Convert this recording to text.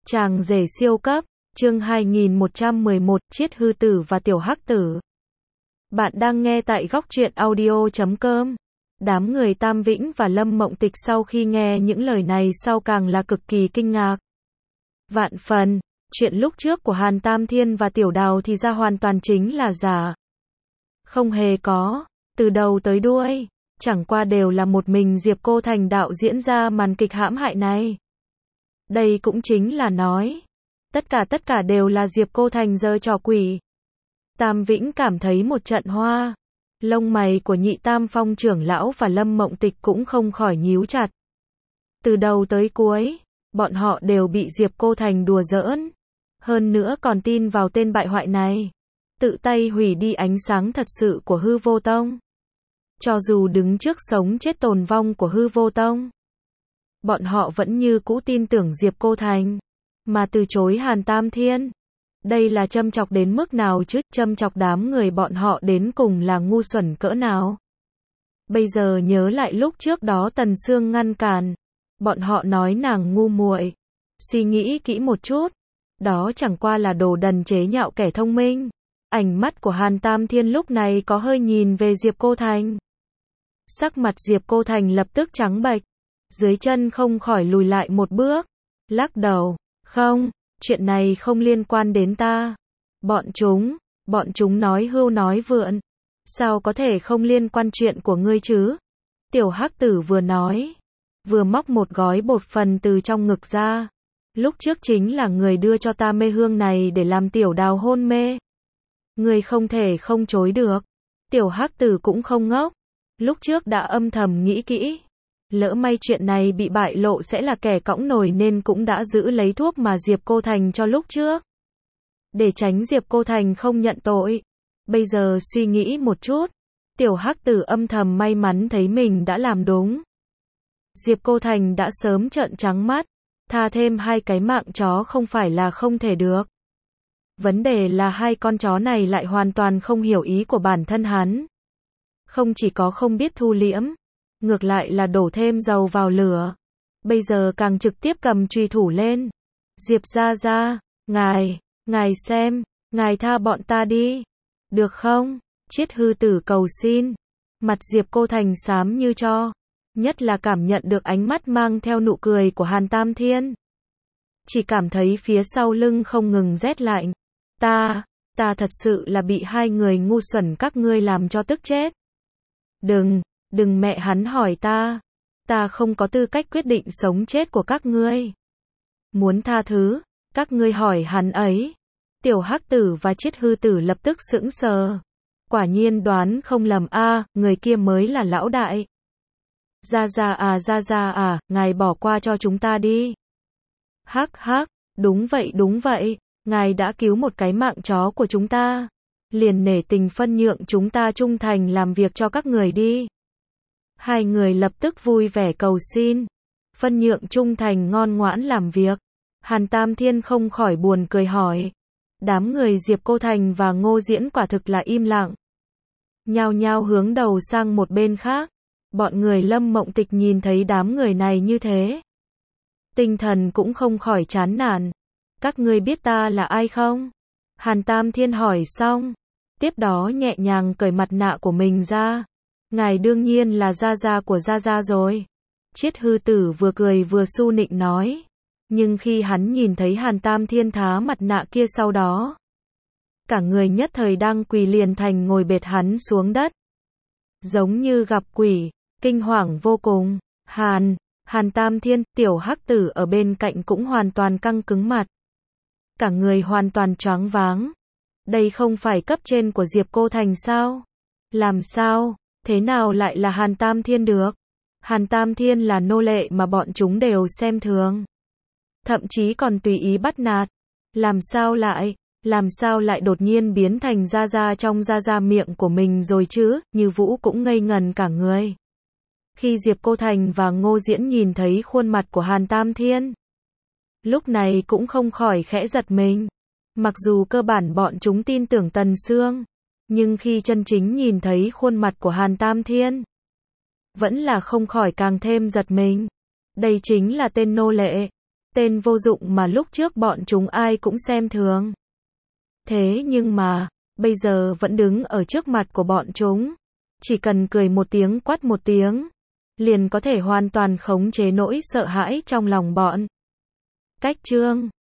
Chàng rể siêu cấp, chương 2111, Chiết Hư Tử và Tiểu Hắc Tử. Bạn đang nghe tại góc truyện audio.com. Đám người Tam Vĩnh và Lâm Mộng Tịch sau khi nghe những lời này sau càng là cực kỳ kinh ngạc. Vạn phần, chuyện lúc trước của Hàn Tam Thiên và Tiểu Đào thì ra hoàn toàn chính là giả. Không hề có, từ đầu tới đuôi, chẳng qua đều là một mình Diệp Cô Thành đạo diễn ra màn kịch hãm hại này. Đây cũng chính là nói, tất cả đều là Diệp Cô Thành giơ trò quỷ. Tam Vĩnh cảm thấy một trận hoa. Lông mày của Nhị Tam Phong trưởng lão và Lâm Mộng Tịch cũng không khỏi nhíu chặt. Từ đầu tới cuối, bọn họ đều bị Diệp Cô Thành đùa giỡn. Hơn nữa còn tin vào tên bại hoại này. Tự tay hủy đi ánh sáng thật sự của Hư Vô Tông. Cho dù đứng trước sống chết tồn vong của Hư Vô Tông, bọn họ vẫn như cũ tin tưởng Diệp Cô Thành, mà từ chối Hàn Tam Thiên. Đây là châm chọc đến mức nào chứ, châm chọc đám người bọn họ đến cùng là ngu xuẩn cỡ nào. Bây giờ nhớ lại lúc trước đó Tần Sương ngăn cản, bọn họ nói nàng ngu muội. Suy nghĩ kỹ một chút, đó chẳng qua là đồ đần chế nhạo kẻ thông minh. Ánh mắt của Hàn Tam Thiên lúc này có hơi nhìn về Diệp Cô Thành. Sắc mặt Diệp Cô Thành lập tức trắng bệch, dưới chân không khỏi lùi lại một bước, lắc đầu, không, chuyện này không liên quan đến ta. Bọn chúng nói hưu nói vượn, sao có thể không liên quan chuyện của ngươi chứ? Tiểu Hắc Tử vừa nói, vừa móc một gói bột phần từ trong ngực ra. Lúc trước chính là người đưa cho ta mê hương này để làm Tiểu Đào hôn mê. Ngươi không thể không chối được. Tiểu Hắc Tử cũng không ngốc, lúc trước đã âm thầm nghĩ kỹ. Lỡ may chuyện này bị bại lộ sẽ là kẻ cõng nổi nên cũng đã giữ lấy thuốc mà Diệp Cô Thành cho lúc trước. Để tránh Diệp Cô Thành không nhận tội. Bây giờ suy nghĩ một chút, Tiểu Hắc Tử âm thầm may mắn thấy mình đã làm đúng. Diệp Cô Thành đã sớm trợn trắng mắt, tha thêm 2 cái mạng chó không phải là không thể được. Vấn đề là 2 con chó này lại hoàn toàn không hiểu ý của bản thân hắn. Không chỉ có không biết thu liễm, ngược lại là đổ thêm dầu vào lửa. Bây giờ càng trực tiếp cầm chùy thủ lên. Diệp gia gia, ngài xem, ngài tha bọn ta đi. Được không? Chiết Hư Tử cầu xin. Mặt Diệp Cô Thành xám như tro. Nhất là cảm nhận được ánh mắt mang theo nụ cười của Hàn Tam Thiên. Chỉ cảm thấy phía sau lưng không ngừng rét lạnh. Ta thật sự là bị 2 người ngu xuẩn các ngươi làm cho tức chết. Đừng mẹ hắn hỏi ta không có tư cách quyết định sống chết của các ngươi. Muốn tha thứ, các ngươi hỏi hắn ấy. Tiểu Hắc Tử và Chiết Hư Tử lập tức sững sờ. Quả nhiên đoán không lầm người kia mới là lão đại. Gia gia ngài bỏ qua cho chúng ta đi. Hắc, đúng vậy, ngài đã cứu một cái mạng chó của chúng ta. Liền nể tình phân nhượng chúng ta trung thành làm việc cho các người đi. 2 người lập tức vui vẻ cầu xin. Phân nhượng trung thành ngoan ngoãn làm việc. Hàn Tam Thiên không khỏi buồn cười hỏi. Đám người Diệp Cô Thành và Ngô Diễn quả thực là im lặng. Nhao nhao hướng đầu sang một bên khác. Bọn người Lâm Mộng Tịch nhìn thấy đám người này như thế, tinh thần cũng không khỏi chán nản. Các ngươi biết ta là ai không? Hàn Tam Thiên hỏi xong, tiếp đó nhẹ nhàng cởi mặt nạ của mình ra. Ngài đương nhiên là gia gia của gia gia rồi. Chiết Hư Tử vừa cười vừa su nịnh nói. Nhưng khi hắn nhìn thấy Hàn Tam Thiên tháo mặt nạ kia sau đó, cả người nhất thời đang quỳ liền thành ngồi bệt hắn xuống đất. Giống như gặp quỷ, kinh hoàng vô cùng. Hàn Tam Thiên, Tiểu Hắc Tử ở bên cạnh cũng hoàn toàn căng cứng mặt. Cả người hoàn toàn choáng váng. Đây không phải cấp trên của Diệp Cô Thành sao? Làm sao? Thế nào lại là Hàn Tam Thiên được? Hàn Tam Thiên là nô lệ mà bọn chúng đều xem thường. Thậm chí còn tùy ý bắt nạt. Làm sao lại đột nhiên biến thành gia gia trong gia gia miệng của mình rồi chứ? Như Vũ cũng ngây ngần cả người. Khi Diệp Cô Thành và Ngô Diễn nhìn thấy khuôn mặt của Hàn Tam Thiên, lúc này cũng không khỏi khẽ giật mình. Mặc dù cơ bản bọn chúng tin tưởng Tần Sương, nhưng khi chân chính nhìn thấy khuôn mặt của Hàn Tam Thiên, vẫn là không khỏi càng thêm giật mình. Đây chính là tên nô lệ, tên vô dụng mà lúc trước bọn chúng ai cũng xem thường. Thế nhưng mà, bây giờ vẫn đứng ở trước mặt của bọn chúng. Chỉ cần cười một tiếng, quát một tiếng, liền có thể hoàn toàn khống chế nỗi sợ hãi trong lòng bọn. Cách chương